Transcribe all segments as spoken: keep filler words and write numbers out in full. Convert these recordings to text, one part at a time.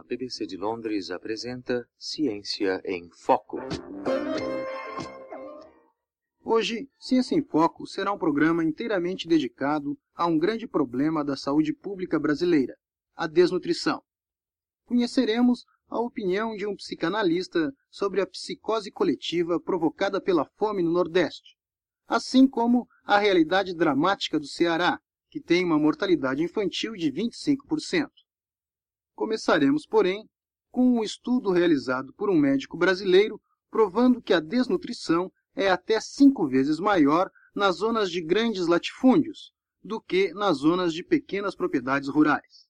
B B C de Londres apresenta Ciência em Foco. Hoje, Ciência em Foco será um programa inteiramente dedicado a um grande problema da saúde pública brasileira, a desnutrição. Conheceremos a opinião de um psicanalista sobre a psicose coletiva provocada pela fome no Nordeste, assim como a realidade dramática do Ceará, que tem uma mortalidade infantil de vinte e cinco por cento. Começaremos, porém, com um estudo realizado por um médico brasileiro provando que a desnutrição é até cinco vezes maior nas zonas de grandes latifúndios do que nas zonas de pequenas propriedades rurais.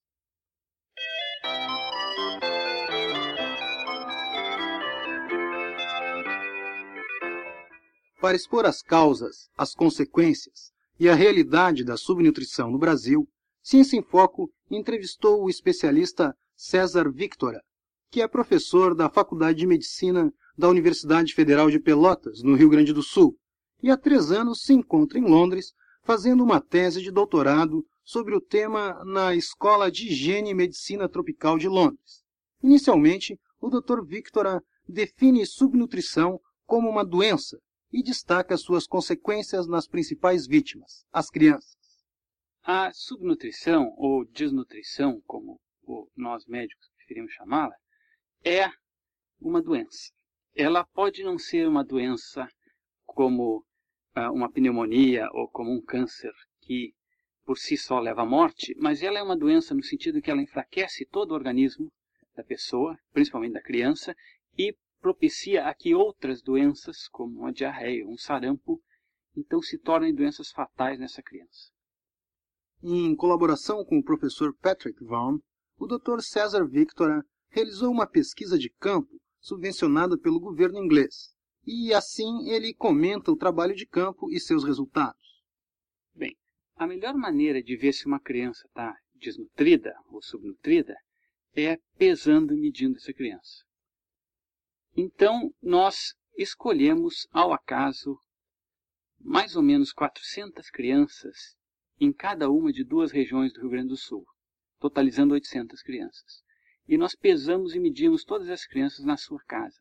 Para expor as causas, as consequências e a realidade da subnutrição no Brasil, Ciência em Foco entrevistou o especialista César Victora, que é professor da Faculdade de Medicina da Universidade Federal de Pelotas, no Rio Grande do Sul, e há três anos se encontra em Londres fazendo uma tese de doutorado sobre o tema na Escola de Higiene e Medicina Tropical de Londres. Inicialmente, o doutor Victora define subnutrição como uma doença e destaca suas consequências nas principais vítimas, as crianças. A subnutrição, ou desnutrição, como nós médicos preferimos chamá-la, é uma doença. Ela pode não ser uma doença como uh, uma pneumonia ou como um câncer que por si só leva à morte, mas ela é uma doença no sentido que ela enfraquece todo o organismo da pessoa, principalmente da criança, e propicia a que outras doenças, como uma diarreia, um sarampo, então se tornem doenças fatais nessa criança. Em colaboração com o professor Patrick Vaughan, o doutor César Victora realizou uma pesquisa de campo subvencionada pelo governo inglês, e assim ele comenta o trabalho de campo e seus resultados. Bem, a melhor maneira de ver se uma criança está desnutrida ou subnutrida é pesando e medindo essa criança. Então, nós escolhemos, ao acaso, mais ou menos quatrocentas crianças em cada uma de duas regiões do Rio Grande do Sul, totalizando oitocentas crianças. E nós pesamos e medimos todas as crianças na sua casa.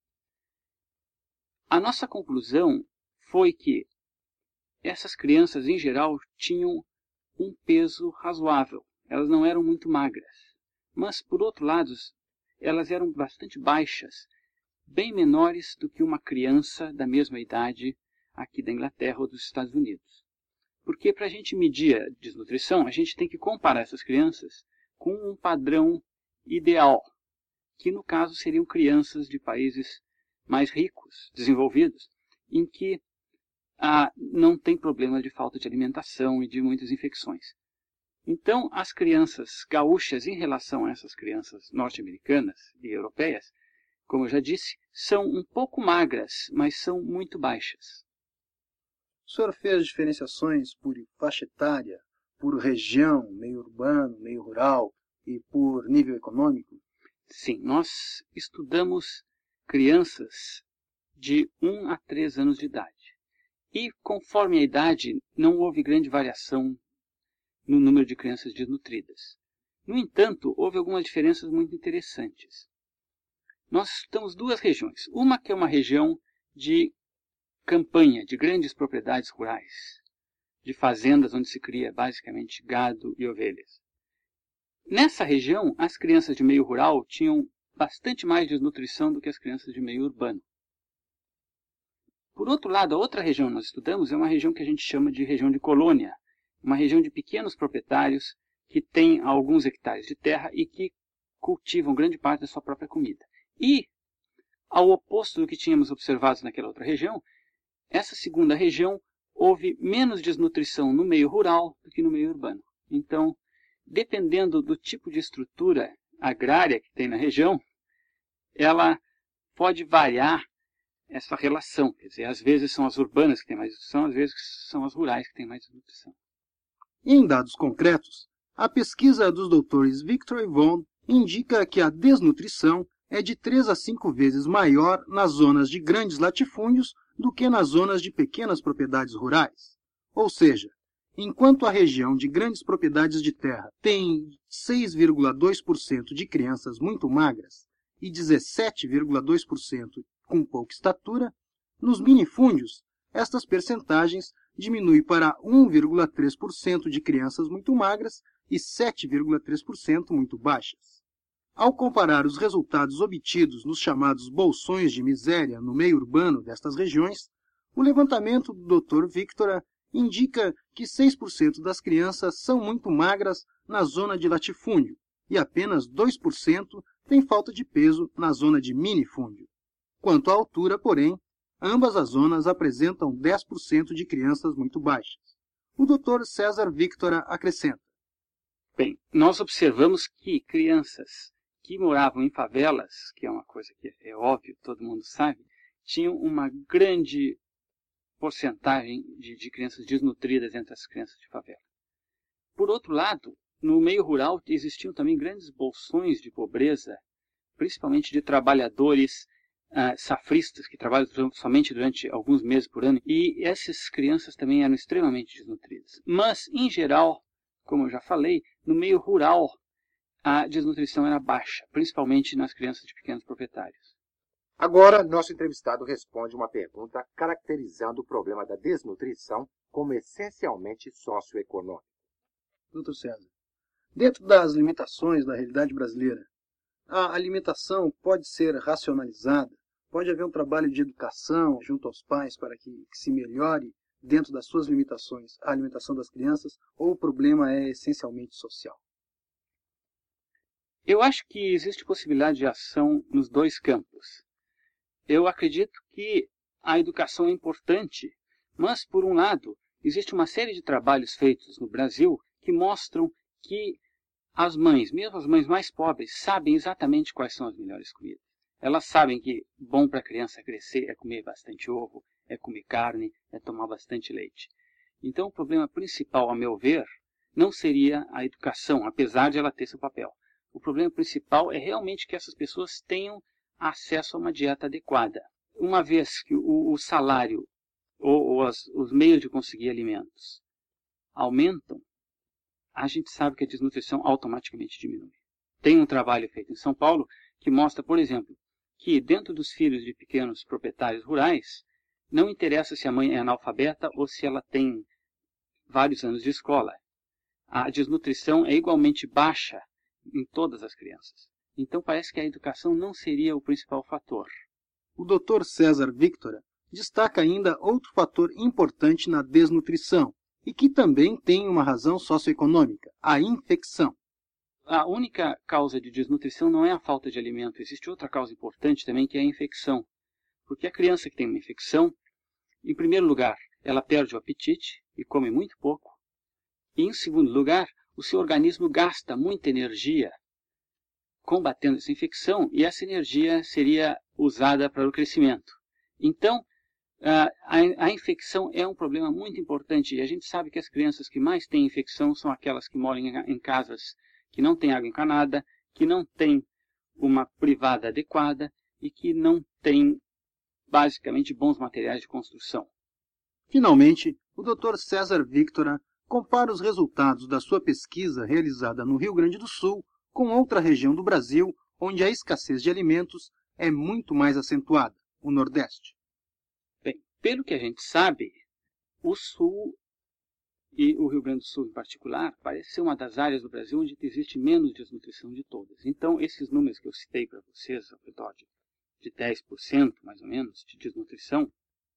A nossa conclusão foi que essas crianças, em geral, tinham um peso razoável. Elas não eram muito magras. Mas, por outro lado, elas eram bastante baixas, bem menores do que uma criança da mesma idade aqui da Inglaterra ou dos Estados Unidos. Porque para a gente medir a desnutrição, a gente tem que comparar essas crianças com um padrão ideal, que no caso seriam crianças de países mais ricos, desenvolvidos, em que ah, não tem problema de falta de alimentação e de muitas infecções. Então, as crianças gaúchas, em relação a essas crianças norte-americanas e europeias, como eu já disse, são um pouco magras, mas são muito baixas. O senhor fez diferenciações por faixa etária, por região, meio urbano, meio rural e por nível econômico? Sim, nós estudamos crianças de um a três anos de idade. E, conforme a idade, não houve grande variação no número de crianças desnutridas. No entanto, houve algumas diferenças muito interessantes. Nós estudamos duas regiões. Uma que é uma região de campanha, de grandes propriedades rurais, de fazendas onde se cria basicamente gado e ovelhas. Nessa região, as crianças de meio rural tinham bastante mais desnutrição do que as crianças de meio urbano. Por outro lado, a outra região que nós estudamos é uma região que a gente chama de região de colônia, uma região de pequenos proprietários que têm alguns hectares de terra e que cultivam grande parte da sua própria comida. E, ao oposto do que tínhamos observado naquela outra região, essa segunda região houve menos desnutrição no meio rural do que no meio urbano. Então, dependendo do tipo de estrutura agrária que tem na região, ela pode variar essa relação. Quer dizer, às vezes são as urbanas que têm mais nutrição, às vezes são as rurais que têm mais nutrição. Em dados concretos, a pesquisa dos doutores Victor e Vaughan indica que a desnutrição é de três a cinco vezes maior nas zonas de grandes latifúndios do que nas zonas de pequenas propriedades rurais. Ou seja, Enquanto a região de grandes propriedades de terra tem seis vírgula dois por cento de crianças muito magras e dezessete vírgula dois por cento com pouca estatura, nos minifúndios, estas percentagens diminuem para um vírgula três por cento de crianças muito magras e sete vírgula três por cento muito baixas. Ao comparar os resultados obtidos nos chamados bolsões de miséria no meio urbano destas regiões, o levantamento do doutor Victora indica que seis por cento das crianças são muito magras na zona de latifúndio e apenas dois por cento têm falta de peso na zona de minifúndio. Quanto à altura, porém, ambas as zonas apresentam dez por cento de crianças muito baixas. O doutor César Victora acrescenta. Bem, nós observamos que crianças que moravam em favelas, que é uma coisa que é óbvio, todo mundo sabe, tinham uma grande porcentagem de, de crianças desnutridas entre as crianças de favela. Por outro lado, no meio rural existiam também grandes bolsões de pobreza, principalmente de trabalhadores uh, safristas, que trabalham somente durante alguns meses por ano, e essas crianças também eram extremamente desnutridas. Mas, em geral, como eu já falei, no meio rural a desnutrição era baixa, principalmente nas crianças de pequenos proprietários. Agora, nosso entrevistado responde uma pergunta caracterizando o problema da desnutrição como essencialmente socioeconômico. doutor César, dentro das limitações da realidade brasileira, a alimentação pode ser racionalizada? Pode haver um trabalho de educação junto aos pais para que, que se melhore, dentro das suas limitações, a alimentação das crianças, ou o problema é essencialmente social? Eu acho que existe possibilidade de ação nos dois campos. Eu acredito que a educação é importante, mas, por um lado, existe uma série de trabalhos feitos no Brasil que mostram que as mães, mesmo as mães mais pobres, sabem exatamente quais são as melhores comidas. Elas sabem que bom para a criança crescer é comer bastante ovo, é comer carne, é tomar bastante leite. Então, o problema principal, a meu ver, não seria a educação, apesar de ela ter seu papel. O problema principal é realmente que essas pessoas tenham acesso a uma dieta adequada. Uma vez que o, o salário ou, ou as, os meios de conseguir alimentos aumentam, a gente sabe que a desnutrição automaticamente diminui. Tem um trabalho feito em São Paulo que mostra, por exemplo, que dentro dos filhos de pequenos proprietários rurais, não interessa se a mãe é analfabeta ou se ela tem vários anos de escola. A desnutrição é igualmente baixa em todas as crianças. Então parece que a educação não seria o principal fator. O doutor César Victora destaca ainda outro fator importante na desnutrição, e que também tem uma razão socioeconômica, a infecção. A única causa de desnutrição não é a falta de alimento. Existe outra causa importante também, que é a infecção. Porque a criança que tem uma infecção, em primeiro lugar, ela perde o apetite e come muito pouco. E, em segundo lugar, o seu organismo gasta muita energia combatendo essa infecção, e essa energia seria usada para o crescimento. Então, a, a infecção é um problema muito importante, e a gente sabe que as crianças que mais têm infecção são aquelas que moram em, em casas que não têm água encanada, que não têm uma privada adequada e que não têm, basicamente, bons materiais de construção. Finalmente, o doutor César Victora compara os resultados da sua pesquisa realizada no Rio Grande do Sul com outra região do Brasil onde a escassez de alimentos é muito mais acentuada, o Nordeste. Bem, pelo que a gente sabe, o Sul, e o Rio Grande do Sul em particular, parece ser uma das áreas do Brasil onde existe menos desnutrição de todas. Então, esses números que eu citei para vocês, ao redor de, de dez por cento, mais ou menos, de desnutrição,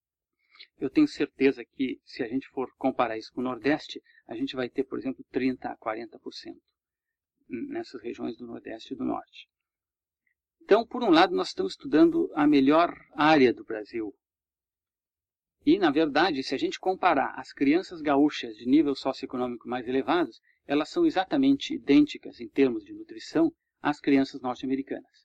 eu tenho certeza que, se a gente for comparar isso com o Nordeste, a gente vai ter, por exemplo, trinta a quarenta por cento nessas regiões do Nordeste e do Norte. Então, por um lado, nós estamos estudando a melhor área do Brasil. E, na verdade, se a gente comparar as crianças gaúchas de nível socioeconômico mais elevados, elas são exatamente idênticas em termos de nutrição às crianças norte-americanas.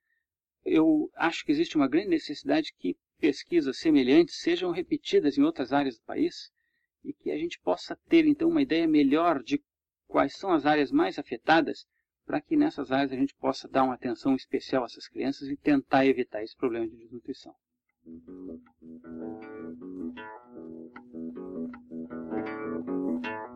Eu acho que existe uma grande necessidade que pesquisas semelhantes sejam repetidas em outras áreas do país e que a gente possa ter, então, uma ideia melhor de quais são as áreas mais afetadas, para que nessas áreas a gente possa dar uma atenção especial a essas crianças e tentar evitar esse problema de desnutrição. Thank you.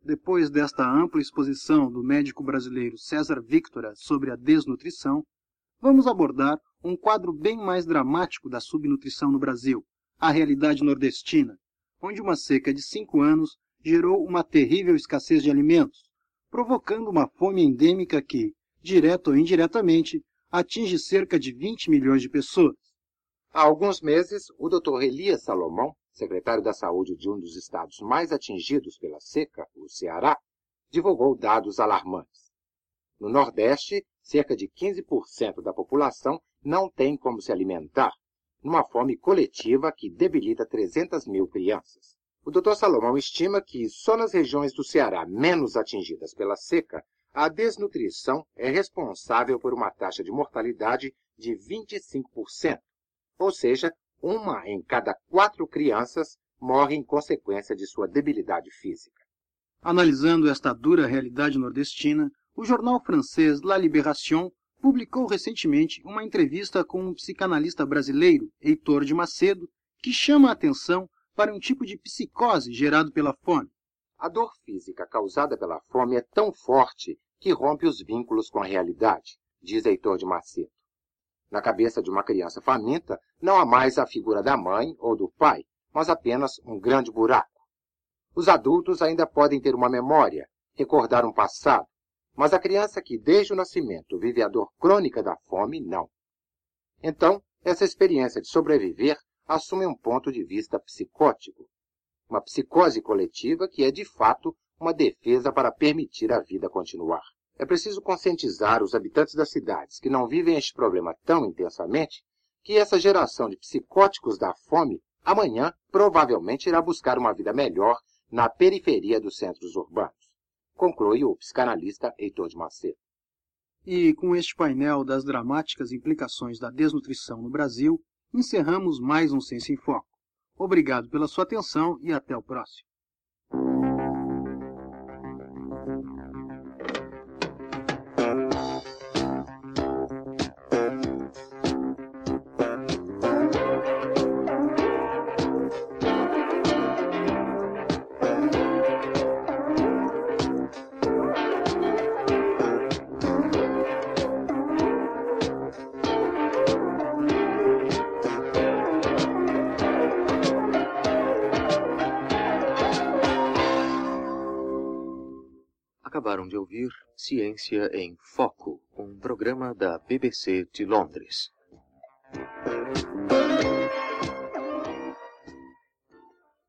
depois desta ampla exposição do médico brasileiro César Victora sobre a desnutrição, vamos abordar um quadro bem mais dramático da subnutrição no Brasil, a realidade nordestina, onde uma seca de cinco anos gerou uma terrível escassez de alimentos, provocando uma fome endêmica que, direto ou indiretamente, atinge cerca de vinte milhões de pessoas. Há alguns meses, o doutor Elias Salomão, secretário da Saúde de um dos estados mais atingidos pela seca, o Ceará, divulgou dados alarmantes. No Nordeste, cerca de quinze por cento da população não tem como se alimentar, numa fome coletiva que debilita trezentas mil crianças. O doutor Salomão estima que só nas regiões do Ceará menos atingidas pela seca, a desnutrição é responsável por uma taxa de mortalidade de vinte e cinco por cento, ou seja, uma em cada quatro crianças morre em consequência de sua debilidade física. Analisando esta dura realidade nordestina, o jornal francês La Libération publicou recentemente uma entrevista com um psicanalista brasileiro, Heitor de Macedo, que chama a atenção para um tipo de psicose gerado pela fome. A dor física causada pela fome é tão forte que rompe os vínculos com a realidade, diz Heitor de Macedo. Na cabeça de uma criança faminta, não há mais a figura da mãe ou do pai, mas apenas um grande buraco. Os adultos ainda podem ter uma memória, recordar um passado, mas a criança que desde o nascimento vive a dor crônica da fome, não. Então, essa experiência de sobreviver assume um ponto de vista psicótico. Uma psicose coletiva que é, de fato, uma defesa para permitir a vida continuar. É preciso conscientizar os habitantes das cidades que não vivem este problema tão intensamente que essa geração de psicóticos da fome amanhã provavelmente irá buscar uma vida melhor na periferia dos centros urbanos, conclui o psicanalista Heitor de Macedo. E com este painel das dramáticas implicações da desnutrição no Brasil, encerramos mais um Ciência em Foco. Obrigado pela sua atenção e até o próximo. Acabaram de ouvir Ciência em Foco, um programa da B B C de Londres.